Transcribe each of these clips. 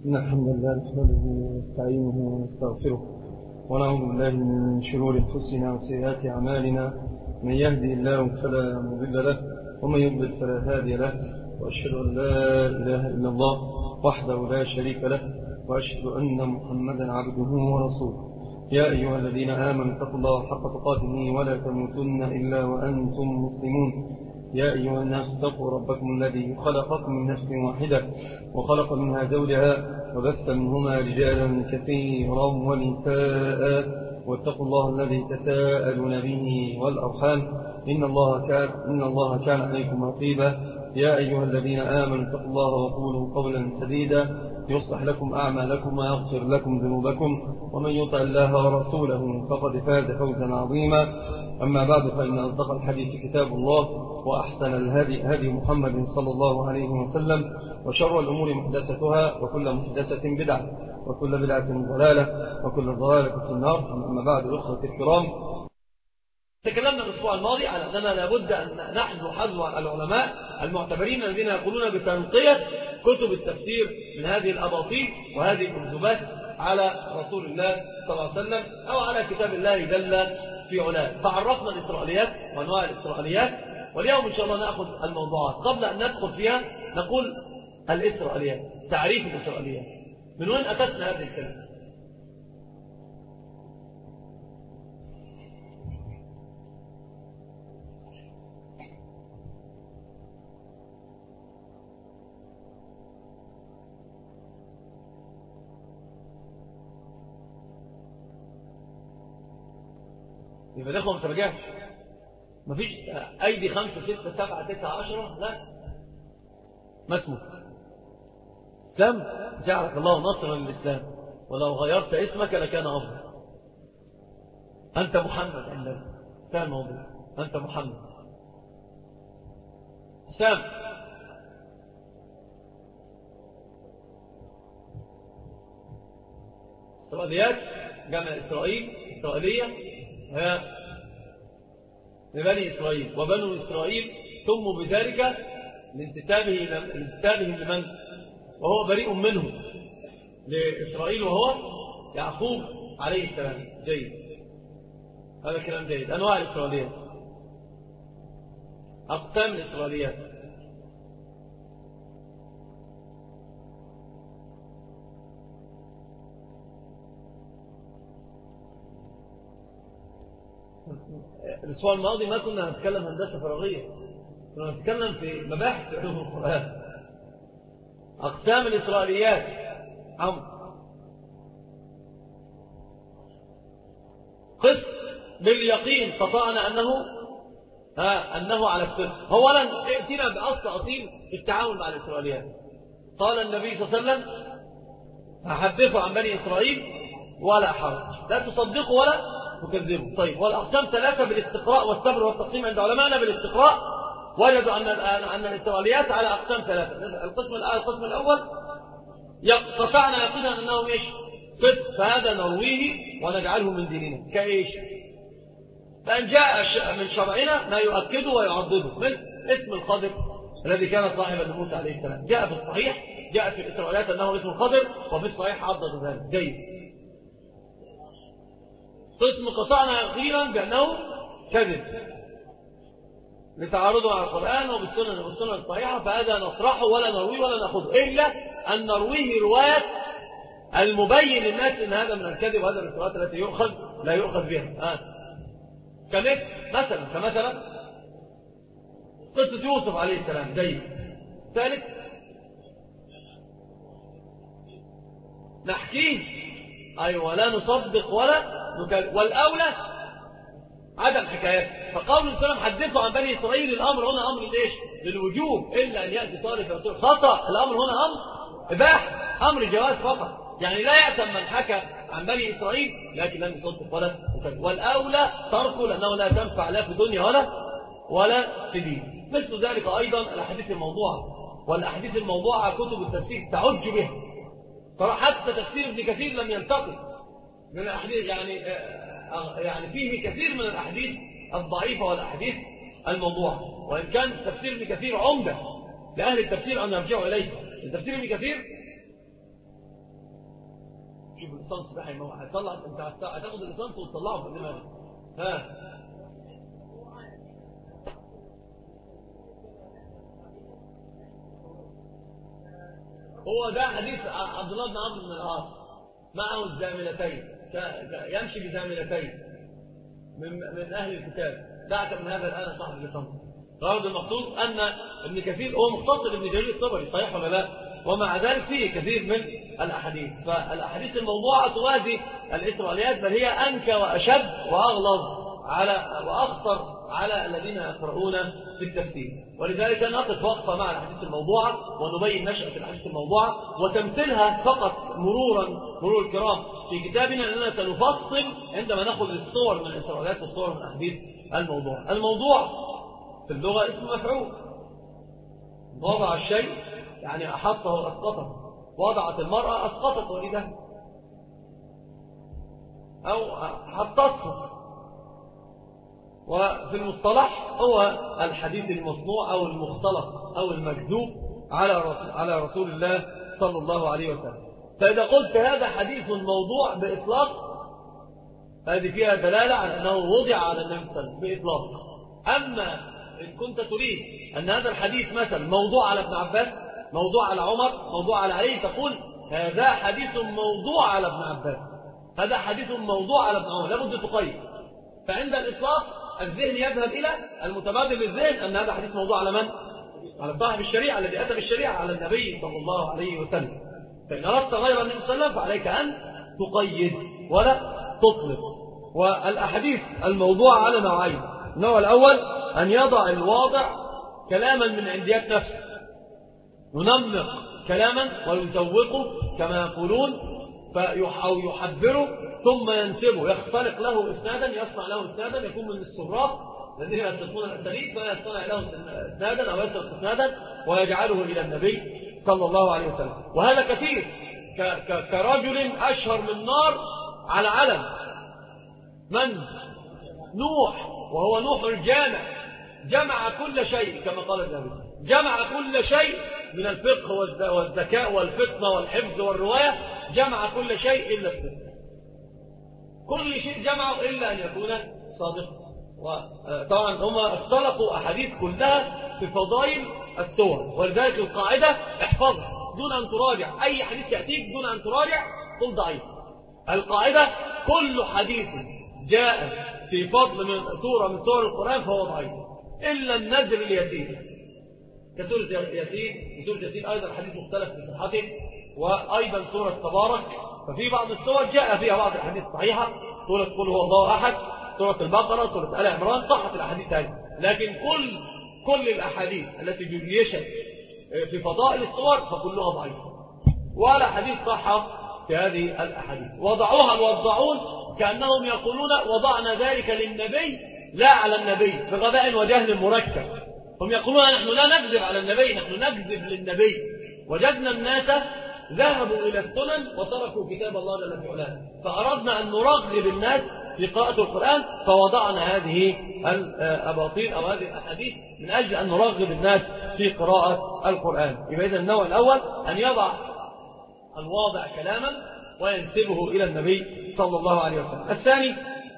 إن الحمد لله نحمده ونستعينه ونستغفره ونعوذ بالله من شرور أنفسنا وسيئات أعمالنا. من يهدي الله فلا مضل له ومن يضلل فلا هادي له، وأشهد أن لا إله إلا الله وحده لا شريك له، وأشهد أن محمدا عبده ورسوله. يا أيها الذين آمنوا اتقوا الله حق تقاته ولا تموتن إلا وأنتم مسلمون. يا أيها الناس اتقوا ربكم الذي خلقكم من نفس واحدة وخلق منها زوجها وبث منهما رجالا كثيرا ونساء، واتقوا الله الذي تساءلون به والأرحام إن الله كان عليكم رقيبا. يا أيها الذين آمنوا اتقوا الله وقولوا قولا سديدا يصلح لكم أعمالكم ويغفر لكم ذنوبكم، ومن يطع الله ورسوله فقد فاز فوزا عظيما. أما بعد، فإن أصدق الحديث كتاب الله، وأحسن الهدي هدي محمد صلى الله عليه وسلم، وشر الأمور محدثتها، وكل محدثة بدعة، وكل بدعة ضلالة، وكل ضلالة في النار. أما بعد، الأخوة الكرام، تكلمنا الأسبوع الماضي على أننا لابد أن نحن حذو العلماء المعتبرين الذين يقولون بتنقية كتب التفسير من هذه الأباطيل وهذه الأكذوبات على رسول الله صلى الله عليه وسلم أو على كتاب الله جل في علاه. تعرفنا الإسرائيليات وأنواع الإسرائيليات، واليوم إن شاء الله نأخذ الموضوعات. قبل أن ندخل فيها نقول الإسرائيليات، تعريف الإسرائيليات، من وين أتتنا هذه الكلمة؟ يبقى الإخوة ما ترجعش، مفيش أيدي 5 6 7 9 10، لا، ما اسمه إسلام. جعلك الله نصرا للإسلام، ولو غيرت اسمك لكان أفضل. أنت محمد عندنا، انتهى الموضوع، أنت محمد. إسلام إسرائيليات، جمع إسرائيل، إسرائيلية هي لبني إسرائيل، وبنو إسرائيل سموا بذلك لانتسابهم لمن وهو بريء منهم، لإسرائيل وهو يعقوب عليه السلام. جيد، هذا كلام جيد. أنواع الإسرائيليات، أقسام الإسرائيليات. الأسبوع الماضي ما كنا نتكلم هندسة فراغية، كنا نتكلم في مباحث علوم القرآن. أقسام الإسرائيليات، قسم باليقين قطعنا أنه على الصدق. أولا ائتنا بأصل أصيل في التعامل مع الإسرائيليات. قال النبي صلى الله عليه وسلم: أحدثوا عن بني إسرائيل ولا حرج، لا تصدقوا ولا تكذبوا. طيب، والأقسام 3 بالاستقراء والصبر والتقسيم عند علمائنا بالاستقراء وجدوا أن الإسرائيليات على أقسام 3. القسم الأول قطعنا يقينا أنه إيش؟ صدق، فهذا نرويه ونجعله من ديننا. كإيش؟ فأن جاء من شرعنا ما يؤكده ويعضده، من اسم الخضر الذي كان صاحبا لموسى عليه السلام. جاء في الصحيح، جاء في الإسرائيليات أنه اسم الخضر، وفي الصحيح عضد ذلك. جيد. قسم قطعنا يقينا بأنه كذب لتعارضه على القرآن وبالسنة الصحيحة، فهذا نطرحه ولا نرويه ولا نأخذه، إلا أن نرويه رواية المبين للناس أن هذا من الكذب، وهذا من الروايات التي لا يؤخذ بها. كمثلا قصة يوسف عليه السلام. جيد. ثالث، نحكيه، أيوة، لا نصدق ولا نكذب، والأولى عدم حكايات. فقول السلام: حدثوا عن بني إسرائيل، الأمر هنا أمر ليش؟ للوجوب، إلا أن يأتي صالح ورسول. خطأ، الأمر هنا أمر إباحة، أمر جواز فقط. يعني لا يأتم من حكى عن بني إسرائيل لكن لم يصدق ولا يكذب، والأولى تركه، لأنه لا تنفع لا في دنيا ولا في دين. مثل ذلك أيضا الأحاديث الموضوعة، والأحاديث الموضوعة كتب التفسير تعج بها صراحة. حتى تفسير ابن كثير لم ينتقل من الأحاديث، يعني فيه كثير من الأحاديث الضعيفة والأحاديث الموضوعة، وإن كان تفسير ابن كثير عمدة لأهل التفسير أن يرجعوا إليه. التفسير ابن كثير شوف الليسانس ده هيطلع، انت هتاخد الليسانس وتطلعه في الدماغ. ها هو ده حديث عبد الله بن عمرو بن العاص معه الزاملتين، يمشي بزاملتين من أهل الكتاب. دعك من هذا الآن صاحب الليسانس. غرض المقصود أن ابن كثير هو مختصر ابن جرير الطبري، صحيح ولا لا؟ ومع ذلك فيه كثير من الأحاديث، فالأحاديث الموضوعة توازي الإسرائيليات، بل هي أنكى وأشد وأغلظ وأخطر على الذين يقرؤون في التفسير. ولذلك نقف وقفة مع الأحاديث الموضوعة ونبين نشأة الأحاديث الموضوعة وتمثيلها فقط مرور الكرام في كتابنا، لأننا سنفصل عندما نأخذ الصور من الإسرائيليات والصور من الأحاديث الموضوعة. الموضوع في اللغة اسم مفعول، وضع الشيء يعني أحطه وأسقطه، وضعت المرأة أسقطت ولدها أو حطته. وفي المصطلح هو الحديث المصنوع أو المختلق أو المكذوب على رسول الله صلى الله عليه وسلم. فإذا قلت هذا حديث موضوع بإطلاق، هذه فيها دلالة على أنه وضع على النبي صلى الله عليه وسلم بإطلاق. أما إن كنت تريد أن هذا الحديث مثلا موضوع على ابن عباس، موضوع على عمر، موضوع على علي، تقول هذا حديث موضوع على ابن عباس، هذا حديث موضوع على ابن عمر، لابد تقيد. فعند الإطلاق الذهن يذهب إلى المتبادل للذهن أن هذا حديث موضوع على من؟ على صاحب الشريعة الذي أتى بالشريعة، على النبي صلى الله عليه وسلم. فإن أردت غير النبي صلى الله عليه وسلم فعليك أن تقيد ولا تطلق. والأحاديث الموضوع على نوعين. النوع الأول أن يضع الواضع كلاما من عنديات نفسه، ينمق كلاما ويزوقه كما يقولون، أو يحبره ثم ينسبه، يختلق له إسنادا، يصنع له إسنادا، يكون من السراق الذين يصنعون الأساليب، فيصنع له إسنادا أو يصنع إسنادا ويجعله إلى النبي صلى الله عليه وسلم. وهذا كثير، كرجل أشهر من نار على علم، من؟ نوح، وهو نوح الجامع، جمع كل شيء كما قال النبي، جمع كل شيء من الفقه والذكاء والفطنة والحفظ والرواية، جمع كل شيء إلا الصدق، كل شيء جمعه إلا أن يكون صادقا. وطبعا هم اختلقوا أحاديث كلها في فضائل السور، ولذلك القاعدة احفظها دون أن تراجع أي حديث يأتيك، دون أن تراجع قل ضعيف. القاعدة كل حديث جاء في فضل من سورة من سور القرآن فهو ضعيف إلا النزل اليسير، كسورة ياسين. وسورة ياسين أيضا حديث مختلف في صحته، وأيضا سورة تبارك، ففي بعض السور جاء فيها بعض الحديث صحيحة، سورة قل هو الله أحد، سورة البقرة، سورة آل عمران، صحت الأحاديث هذه. لكن كل الأحاديث التي جليشت في فضائل السور فكلها ضعيفة، ولا حديث صح في هذه الأحاديث. وضعوها الوضعون كأنهم يقولون وضعنا ذلك للنبي لا على النبي، بغباء وجهل مركب. هم يقولون نحن لا نكذب على النبي، نحن نكذب للنبي. وجدنا الناس ذهبوا إلى السنن وتركوا كتاب الله جل في علاه، فأردنا أن نرغب الناس في قراءة القرآن، فوضعنا هذه الأباطيل أو هذه الأحاديث من أجل أن نرغب الناس في قراءة القرآن. يبقى إذن النوع الأول أن يضع الواضع كلاما وينسبه إلى النبي صلى الله عليه وسلم. الثاني،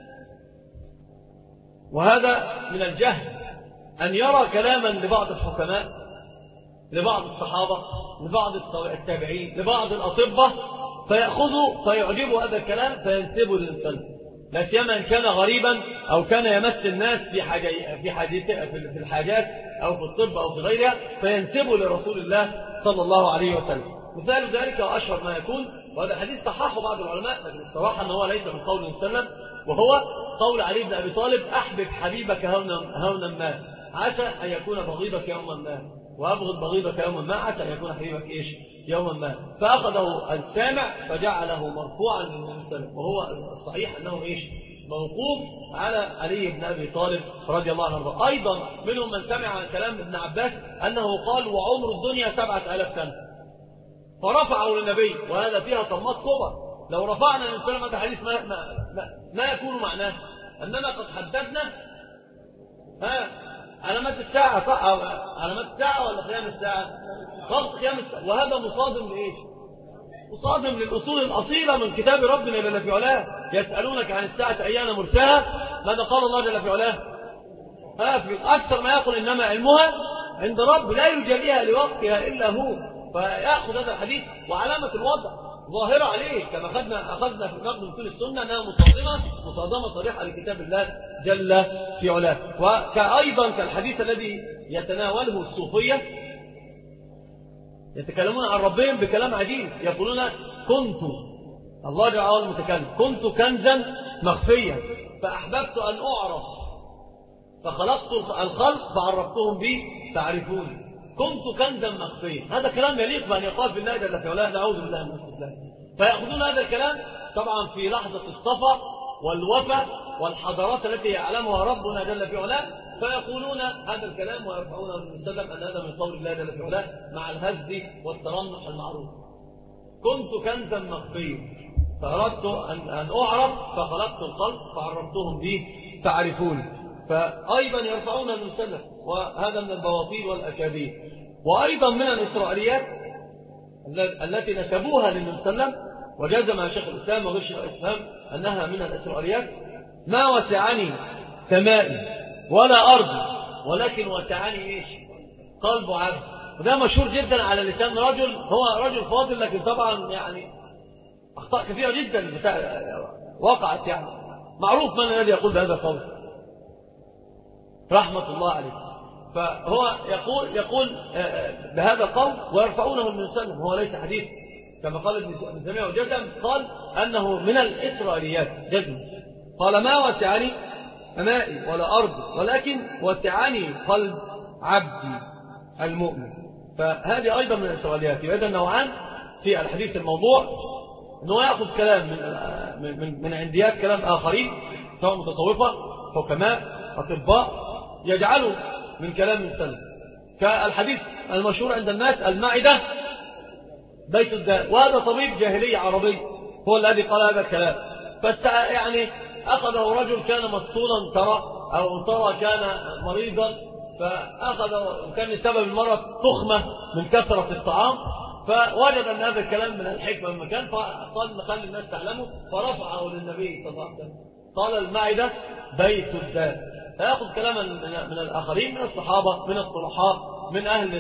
وهذا من الجهل، أن يرى كلاما لبعض الحكماء، لبعض الصحابة، لبعض التابعين، لبعض الأطباء، فيأخذوا فيعجبوا هذا الكلام فينسبه للإنسان، لا سيما إن كان غريبا أو كان يمس الناس في الحاجات أو في الطب أو في غيرها، فينسبه لرسول الله صلى الله عليه وسلم. مثال ذلك وأشهر ما يكون، وهذا حديث صححه بعض العلماء، لكن الصراحة أنه ليس من قول وسلم، وهو قول علي بن أبي طالب: أحبب حبيبك هونا ما عسى أن يكون بغيضك يوما ما، وأبغض بغيضك يوما ما عسى أن يكون حبيبك يوما ما. فأخذه السامع فجعله مرفوعا للنبي صلى الله عليه وسلم، وهو الصحيح أنه موقوف على علي بن أبي طالب رضي الله عنه. أيضا منهم من سمع كلام ابن عباس أنه قال: وعمر الدنيا 7000 سنة، فرفعه للنبي، وهذا فيها طمات كبر. لو رفعنا للسلام هذا الحديث ما يكون معناه أننا قد حددنا علامات الساعة، صح؟ علامات الساعة ولا قيام الساعة؟ وقت قيام الساعة، وهذا مصادم لإيش؟ مصادم للأصول الأصيلة من كتاب ربنا جل في علاه. يسألونك عن الساعة أيان مرساها، ماذا قال الله جل في علاه؟ في أكثر ما يقول إنما علمها عند رب لا يجليها لوقتها إلا هو. فيأخذ هذا الحديث وعلامة الوضع ظاهرة عليه، كما أخذنا في نقد من كل السنة أنها مصادمة صريحة لكتاب الله جل في علاه. وأيضا كالحديث الذي يتناوله الصوفية، يتكلمون عن ربهم بكلام عجيب، يقولون كنت الله جل وعلا المتكلم كنت كنزا مخفيا فأحببت أن أعرف فخلقت الخلق فعرفتهم بي تعرفوني. كنت كنزا مخفيا، هذا كلام يليق بأن يقال في الله جل في علاه، نعوذ بالله من الإسلام. فيأخذون هذا الكلام طبعا في لحظة الصفا والوفا والحضارات التي يعلمها ربنا جل في علاه، فيقولون هذا الكلام ويرفعون النبي صلى الله عليه وسلم أن هذا من قول الله جل في علاه مع الهز والترنح المعروف. كنت كنزا مخفيا فأردت أن أعرف فخلقت الخلق فعرفتهم به تعرفوني. فأيضا يرفعون النبي صلى الله عليه وسلم، وهذا من البواطيل والأكاذيب. وأيضا من الإسرائيليات التي نسبوها للنبي صلى الله عليه وسلم وجزم شيخ الإسلام وغير شيخ الإسلام أنها من الإسرائيليات: ما وسعني سمائي ولا أرضي ولكن وسعني إيش؟ قلب عبد. وده مشهور جدا على لسان رجل هو رجل فاضل، لكن طبعا يعني أخطاء كثيرة جدا وقعت، يعني معروف من الذي يقول بهذا القول رحمة الله عليه. فهو يقول بهذا القول ويرفعونه من وسلم، هو ليس حديث كما قال ابن تيمية وجزم، قال أنه من الإسرائيليات جزم. قال: ما وسعني سمائي ولا أرض ولكن وسعني قلب عبدي المؤمن. فهذه أيضا من الإسرائيليات. إذا نوعان في الحديث الموضوع، أنه يأخذ كلام من عنديات كلام آخرين سواء متصوفة حكماء أطباء يجعلوا من كلام السلف، كالحديث المشهور عند الناس: المعدة بيت الداء. وهذا طبيب جاهلي عربي هو الذي قال هذا الكلام. يعني أخذه رجل كان مسطولا ترى كان مريضا، فأخذه وكان سبب المرض تخمة من كثرة الطعام، فوجد أن هذا الكلام من الحكمة من مكان، فقال نخلي الناس تعلمه، فرفعه للنبي صلى الله عليه وسلم قال: المعدة بيت الداء. فيأخذ كلاما من الآخرين، من الصحابة، من الصلحاء، من أهل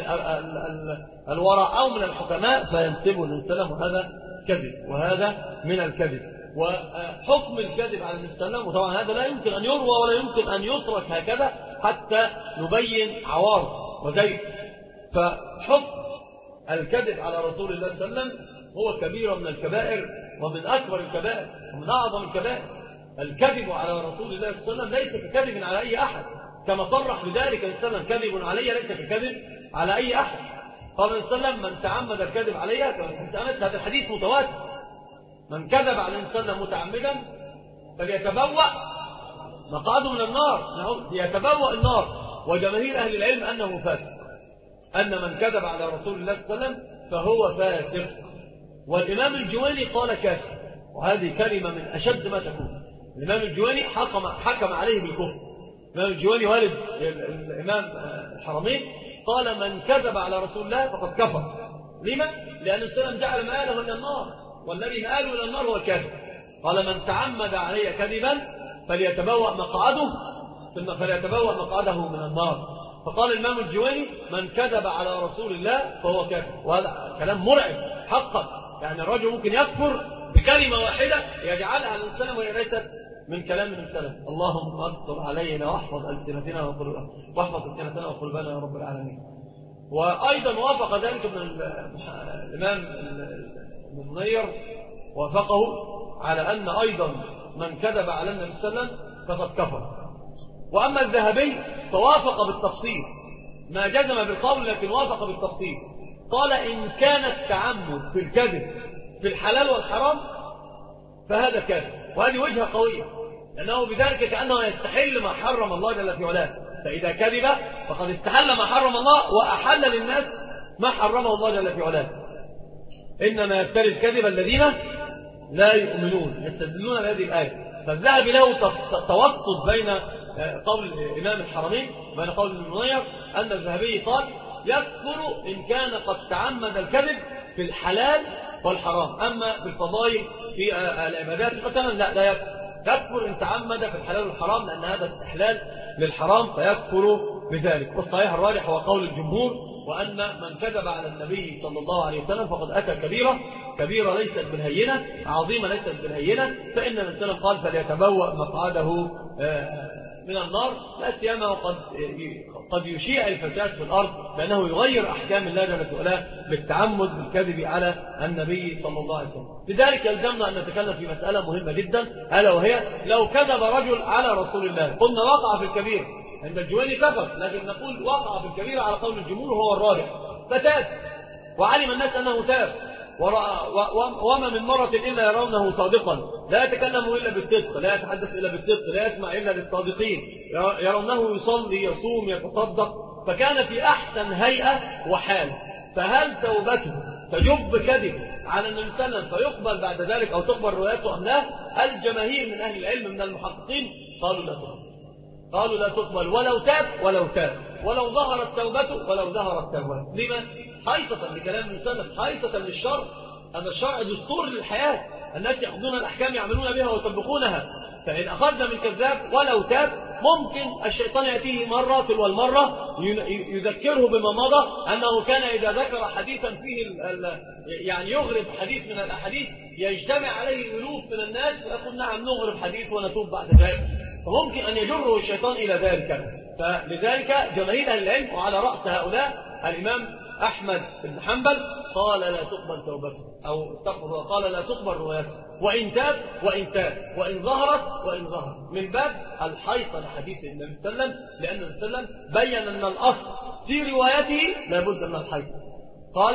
الورع أو من الحكماء، فينسبه للسلام، وهذا كذب، وهذا من الكذب. وحكم الكذب على النبي صلى الله عليه وسلم، وطبعا هذا لا يمكن أن يروى ولا يمكن أن يترك هكذا حتى نبين عوارض وزيف. فحكم الكذب على رسول الله صلى الله عليه وسلم هو كبير من الكبائر ومن أكبر الكبائر ومن أعظم الكبائر. الكذب على رسول الله صلى الله عليه وسلم ليس ككذب على أي أحد، كما صرح بذلك النبي صلى الله عليه وسلم: كذب علي ليس ككذب على أي أحد. قال النبي صلى الله عليه وسلم: من تعمد الكذب علي، هذا الحديث متواتر: من كذب على النبي صلى الله عليه وسلم متعمدا فليتبوأ مقعده من النار، يتبوأ النار. وجماهير أهل العلم أنه فاسق، أن من كذب على رسول الله صلى الله عليه وسلم فهو فاسق. والإمام الجويني قال كافر، وهذه كلمة من أشد ما تكون. الإمام الجويني حكم عليه بالكفر. الإمام الجويني والد الإمام الحرمين قال: من كذب على رسول الله فقد كفر. لما؟ لأن السلام جعل مآله إلى النار، والذي مآله إلى النار هو الكافر. قال: من تعمد علي كذبا فليتبوأ مقعده من النار. فقال الإمام الجويني: من كذب على رسول الله فهو كافر. وهذا كلام مرعب حقا، يعني الرجل ممكن يكفر بكلمة واحدة يجعلها للسلام وهي ليست من كلام السلام. اللهم أستر علينا واحفظ ألسنتنا وقلوبنا يا رب العالمين. وأيضا وافق ذلك من الإمام ابن منير، وافقه على أن أيضا من كذب على النبي صلى الله عليه وسلم فقد كفر. وأما الذهبي فوافق بالتفصيل، ما جزم بالقول لكن وافق بالتفصيل. قال: إن كان التعمد في الكذب في الحلال والحرام فهذا كافر. وهذه وجهة قوية، لأنه بذلك كأنه يستحل ما حرم الله جل في علاه. فإذا كذب فقد استحل ما حرم الله وأحل للناس ما حرمه الله جل في علاه. إنما يفتري الكذب الذين لا يؤمنون، يستدلون بهذه الآية. فالذهبي له توسط بين قول إمام الحرمين وبين قول ابن منير، أن الذهبي قال: يكفر إن كان قد تعمد الكذب في الحلال والحرام. أما في الفضائل في العبادات مثلا لا يكفر إن تعمد في الحلال والحرام، لأن هذا استحلال للحرام فيكفر بذلك. والصحيح الراجح هو قول الجمهور، وأن من كذب على النبي صلى الله عليه وسلم فقد أتى كبيرة ليست بالهينة، عظيمة ليست بالهينة. فإن النبي صلى الله عليه وسلم قال فليتبوأ مقعده من النار، لا سيما قد يشيع الفساد في الأرض، لأنه يغير أحكام الله جل وعلا بالتعمد بالكذب على النبي صلى الله عليه وسلم. لذلك يلزمنا أن نتكلم في مسألة مهمة جدا، ألا وهي لو كذب رجل على رسول الله قلنا وقع في الكبير، عند الجويني كفر، لكن نقول وقع في الكبير على قول الجمهور هو الراجح، فتاب وعلم الناس أنه تاب، وما من مرة إلا يرونه صادقا، لا يتكلم إلا بالصدق، لا يتحدث إلا بالصدق، لا يسمع إلا للصادقين، يرونه يصلي يصوم يتصدق، فكان في أحسن هيئة وحال. فهل توبته تجب كذب على النبي صلى الله عليه وسلم فيقبل بعد ذلك أو تقبل روايته أم لا؟ الجماهير من أهل العلم من المحققين قالوا لا تقبل، قالوا لا تقبل ولو تاب ولو ظهرت توبته ولو ظهرت توبته. لما؟ حيطة لكلام النبي صلى الله عليه وسلم، حيطة للشرع، أن الشرع دستور للحياة، الناس يأخذون الأحكام يعملون بها ويطبقونها. فإن أخذنا من كذاب ولو تاب ممكن الشيطان يأتيه مرة تلو المرة يذكره بما مضى، أنه كان إذا ذكر حديثا فيه يعني يغرب حديث من الأحاديث يجتمع عليه ألوف من الناس ويقول نعم نغرب حديث ونتوب بعد ذلك، فممكن أن يجره الشيطان إلى ذلك. فلذلك جماهير أهل العلم وعلى رأس هؤلاء الإمام أحمد بن حنبل قال لا تقبل توبته، أو استغفر الله، قال لا تقبل روايته، وإن تاب وإن ظهرت من باب الحيطة لحديث النبي صلى الله عليه وسلم، لأن النبي صلى الله عليه وسلم بين أن الأصل في روايته لابد من الحيطة. قال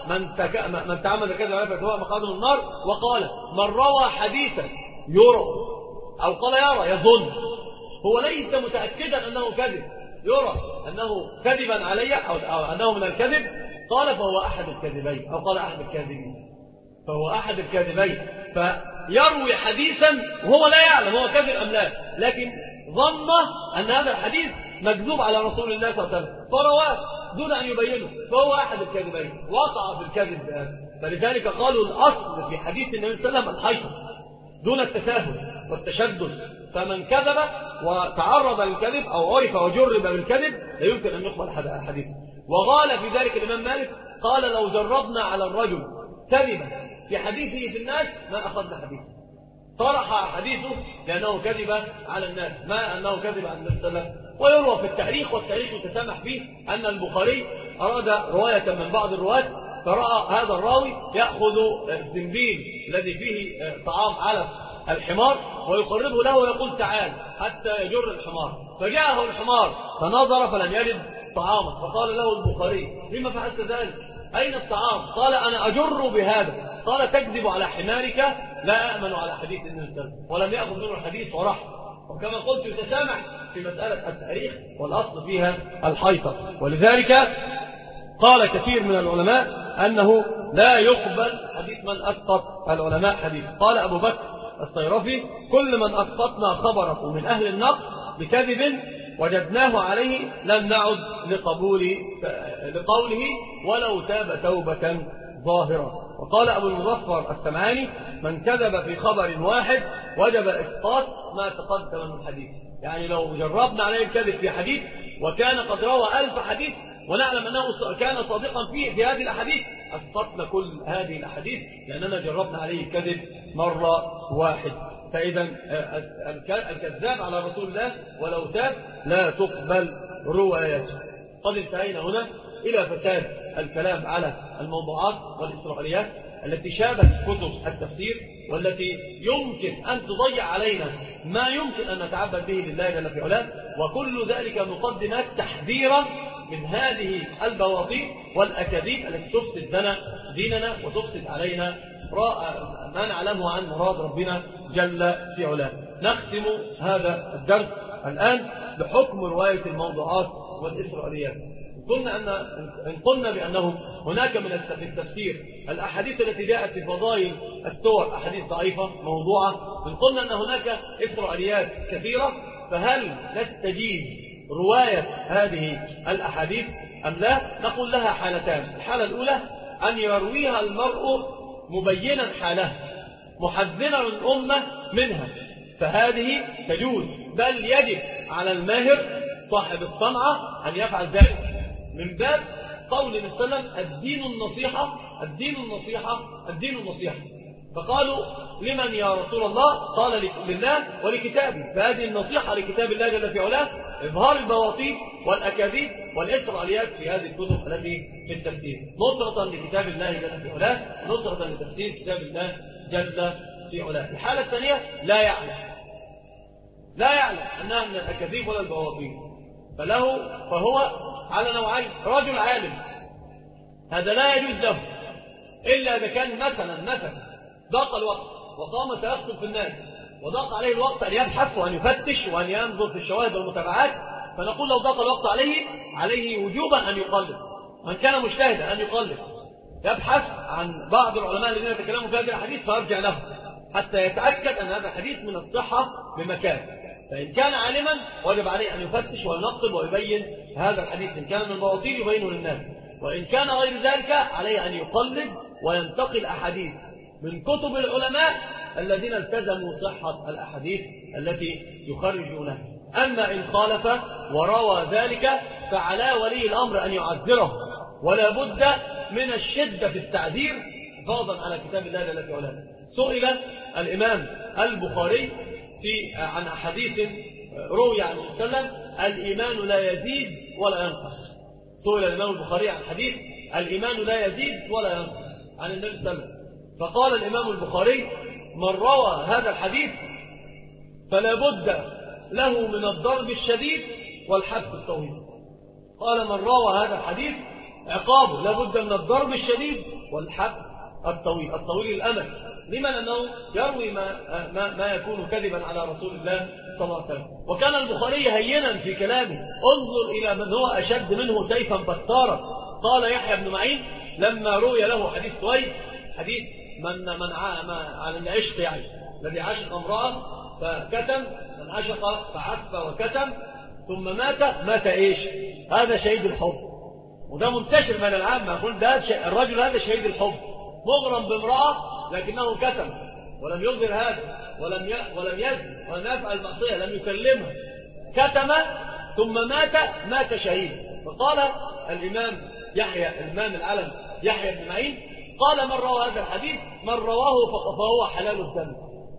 من تعمد كذا فهو مقعد من النار، وقال من روى حديثا يرى، أو قال يرى يظن، هو ليس متأكدا أنه كذب، يرى أنه كذبا علي أو أنه من الكذب، قال فهو أحد الكاذبين، أو قال أحد الكاذبين، فهو أحد الكاذبين. فيروي حديثا وهو لا يعلم هو كذب أم لا، لكن ظن أن هذا الحديث مكذوب على رسول الله صلى الله عليه وسلم فرواه دون أن يبينه، فهو أحد الكاذبين، وقع في الكذب بهذا. فلذلك قالوا الأصل في حديث النبي صلى الله عليه وسلم الحيطة دون التساهل والتشدد. فمن كذب وتعرض للكذب أو عرف وجرب بالكذب لا يمكن أن يقبل حديثه. وقال في ذلك الإمام مالك قال لو جربنا على الرجل كذبا في حديثه في الناس ما أخذنا حديثه، طرح حديثه لأنه كذب على الناس ما أنه كذب عن النبي صلى الله عليه وسلم. ويروى في التاريخ، والتاريخ يتسامح فيه، أن البخاري أراد رواية من بعض الرواة، فرأى هذا الراوي يأخذ الزنبيل الذي فيه طعام على الحمار ويقربه له ويقول تعال حتى يجر الحمار، فجاءه الحمار فنظر فلم يجد طعاما، فقال له البخاري لما فعلت ذلك؟ أين الطعام؟ قال أنا أجر بهذا. قال تكذب على حمارك لا أأمن على حديث النبي صلى الله عليه وسلم، ولم يأخذ منه الحديث وراح. وكما قلت يتسامح في مسألة التاريخ، والأصل فيها الحيطة. ولذلك قال كثير من العلماء أنه لا يقبل حديث من أسقط العلماء حديث. قال أبو بكر الصيرفي كل من أسقطنا خبره من أهل النقد بكذب وجدناه عليه لم نعد لقوله ولو تاب توبة ظاهرة. وقال أبو المظفر السمعاني من كذب في خبر واحد وجب إسقاط ما تقدم من الحديث. يعني لو جربنا عليه الكذب في حديث وكان قد روى 1000 حديث ونعلم أنه كان صادقا فيه في هذه الأحاديث، أسقطنا كل هذه الأحاديث لأننا جربنا عليه الكذب مرة واحد. فإذا الكذاب على رسول الله ولو تاب لا تقبل روايته. قد انتهينا هنا إلى فساد الكلام على الموضوعات والإسرائيليات التي شابت كتب التفسير، والتي يمكن أن تضيع علينا ما يمكن أن نتعبد به لله جل في علاه، وكل ذلك مقدمات تحذيرا من هذه البواطيل والأكاذيب التي تفسد ديننا وتفسد علينا ما نعلمه عن مراد ربنا جل في علاه. نختم هذا الدرس الآن بحكم رواية الموضوعات والإسرائيليات. إن قلنا بأنه هناك من التفسير الأحاديث التي جاءت في فضائل السور أحاديث ضعيفة موضوعة، إن قلنا أن هناك إسرائيليات كثيرة، فهل نستجيب رواية هذه الأحاديث أم لا؟ نقول لها حالتان. الحالة الأولى أن يرويها المرء مبينا حالها محذرا الأمة منها، فهذه تجوز، بل يجب على الماهر صاحب الصنعة أن يفعل ذلك، من باب قول النبي صلى الله عليه وسلم الدين النصيحة الدين النصيحة الدين النصيحة. فقالوا لمن يا رسول الله؟ قال لله ولكتابه، فهذه النصيحة لكتاب الله جل في علاه إظهار البواطيل والأكاذيب والإسرائيليات في هذه الكتب التي في التفسير، نصرة لكتاب الله جل في علاه، نصرة لتفسير كتاب الله جل في علاه. الحالة الثانية لا يعلم أنها من الأكاذيب ولا البواطيل، فهو على نوعين: رجل عالم هذا لا يجوز له إلا إذا كان مثلا ضاق الوقت وقام تيقظ في الناس وضاق عليه الوقت أن يبحث وأن يفتش وأن ينظر في الشواهد والمتابعات، فنقول لو ضاق الوقت عليه وجوبا أن يقلد، وأن كان مجتهدا أن يقلد، يبحث عن بعض العلماء الذين يتكلموا في هذه الحديث فيرجع له حتى يتأكد أن هذا الحديث من الصحة بمكان. فإن كان عالما وجب عليه أن يفتش وينقل ويبين هذا الحديث، إن كان من بواطيل يبينه للناس، وإن كان غير ذلك عليه أن يقلد وينتقل أحاديث من كتب العلماء الذين التزموا صحة الأحاديث التي يخرجونها. أما إن خالف وروى ذلك فعلى ولي الأمر أن يعذره، ولا بد من الشدة في التعذير حفاظا على كتاب الله جل في علاه. سئل الإمام البخاري عن حديث روي عن النبي صلى الله عليه وسلم: الإيمان لا يزيد ولا ينقص. سئل الإمام البخاري عن حديث الإيمان لا يزيد ولا ينقص عن النبي صلى الله عليه وسلم، فقال الإمام البخاري: من روى هذا الحديث فلا بد له من الضرب الشديد والحبس الطويل. قال: من روى هذا الحديث عقابه لا بد من الضرب الشديد والحبس الطويل الأمد. لما؟ لأنه يروي ما يكون كذبا على رسول الله صلى الله عليه وسلم. وكان البخاري هينا في كلامه، انظر إلى من هو أشد منه سيفا بطارا. قال يحيى بن معين لما روي له حديث سويد، حديث من على العشق، يعني الذي عشق امرأة فكتم، من عشق فعف وكتم ثم مات إيش؟ هذا شهيد الحب. وده منتشر من العامة، يقول ده الرجل هذا شهيد الحب، مغرم بامرأة لكنه كتم ولم يظهر هذا ولم يزن ولم يفعل المعصية، لم يكلمها، كتم ثم مات شهيد. فقال الإمام العلم يحيى بن معين قال: من روى هذا الحديث من رواه فهو حلال الدم.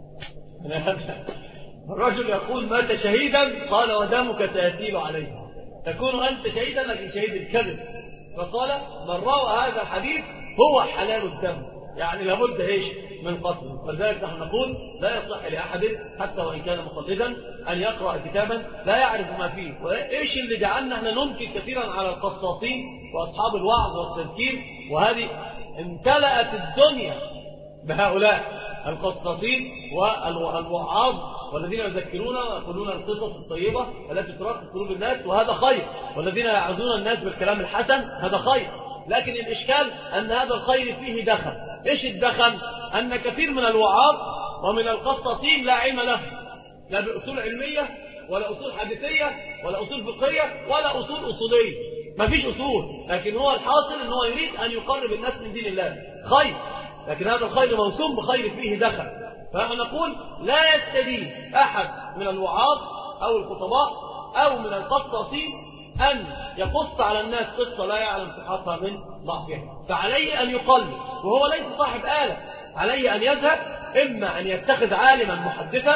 الرجل يقول مات شهيدا، قال: ودمك سيسيل عليه، تكون أنت شهيدا لكن شهيد الكذب. فقال: من روى هذا الحديث هو حلال الدم، يعني لابد إيش؟ من قتله. فلذلك نحن نقول لا يصح لأحد حتى وإن كان مقلدا أن يقرأ كتابا لا يعرف ما فيه. وإيش اللي جعلنا احنا ننكر كثيرا على القصاصين وأصحاب الوعظ والتذكير؟ وهذه امتلأت الدنيا بهؤلاء القصاصين والوعاظ والذين يذكرون ويقولون القصص الطيبة التي ترقق قلوب الناس، وهذا خير، والذين يعظون الناس بالكلام الحسن هذا خير. لكن الإشكال أن هذا الخير فيه دخل. إيش الدخل؟ أن كثير من الوعاظ ومن القصاصين لا علم له، لا بأصول علمية ولا أصول حديثية ولا أصول فقهية ولا أصول أصولية، ما فيش أصول، لكن هو الحاصل أنه يريد أن يقرب الناس من دين الله، خير، لكن هذا الخير موسوم بخير فيه دخل. فنقول لا يستدين أحد من الوعاظ أو الخطباء أو من القصاصين أن يقص على الناس قصة لا يعلم صحتها من ضعفها، فعليه أن يقلد، وهو ليس صاحب آلة، عليه أن يذهب إما أن يتخذ عالما محدثا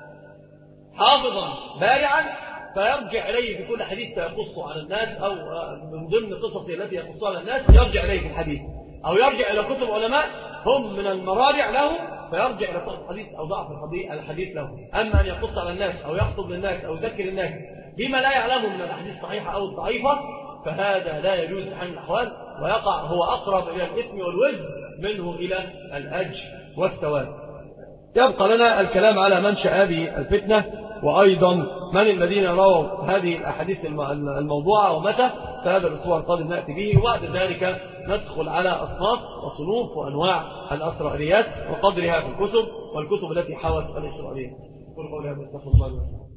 حافظا بارعا فيرجع إليه في كل حديث يقصه على الناس، أو من ضمن قصصه التي يقصها على الناس يرجع إليه في الحديث، أو يرجع إلى كتب علماء هم من المراجع له فيرجع إلى صحة الحديث أو ضعف الحديث له. أما أن يقص على الناس أو يخطب للناس أو يذكر الناس بما لا يعلمه من الأحاديث الصحيحة أو الضعيفة فهذا لا يجوز في حال الأحوال، ويقع هو أقرب إلى الإثم والوزر منه إلى الأجر والثواب. يبقى لنا الكلام على منشأ هذه الفتنة، وأيضا من الذين رووا هذه الأحاديث الموضوعة ومتى. فهذا الأسبوع القادم نأتي به، وبعد ذلك ندخل على أصناف وصنوف وأنواع الأسرائيليات وقدرها في الكتب والكتب التي حوت الإسرائيلية. قل قولي هذا استغفر الله.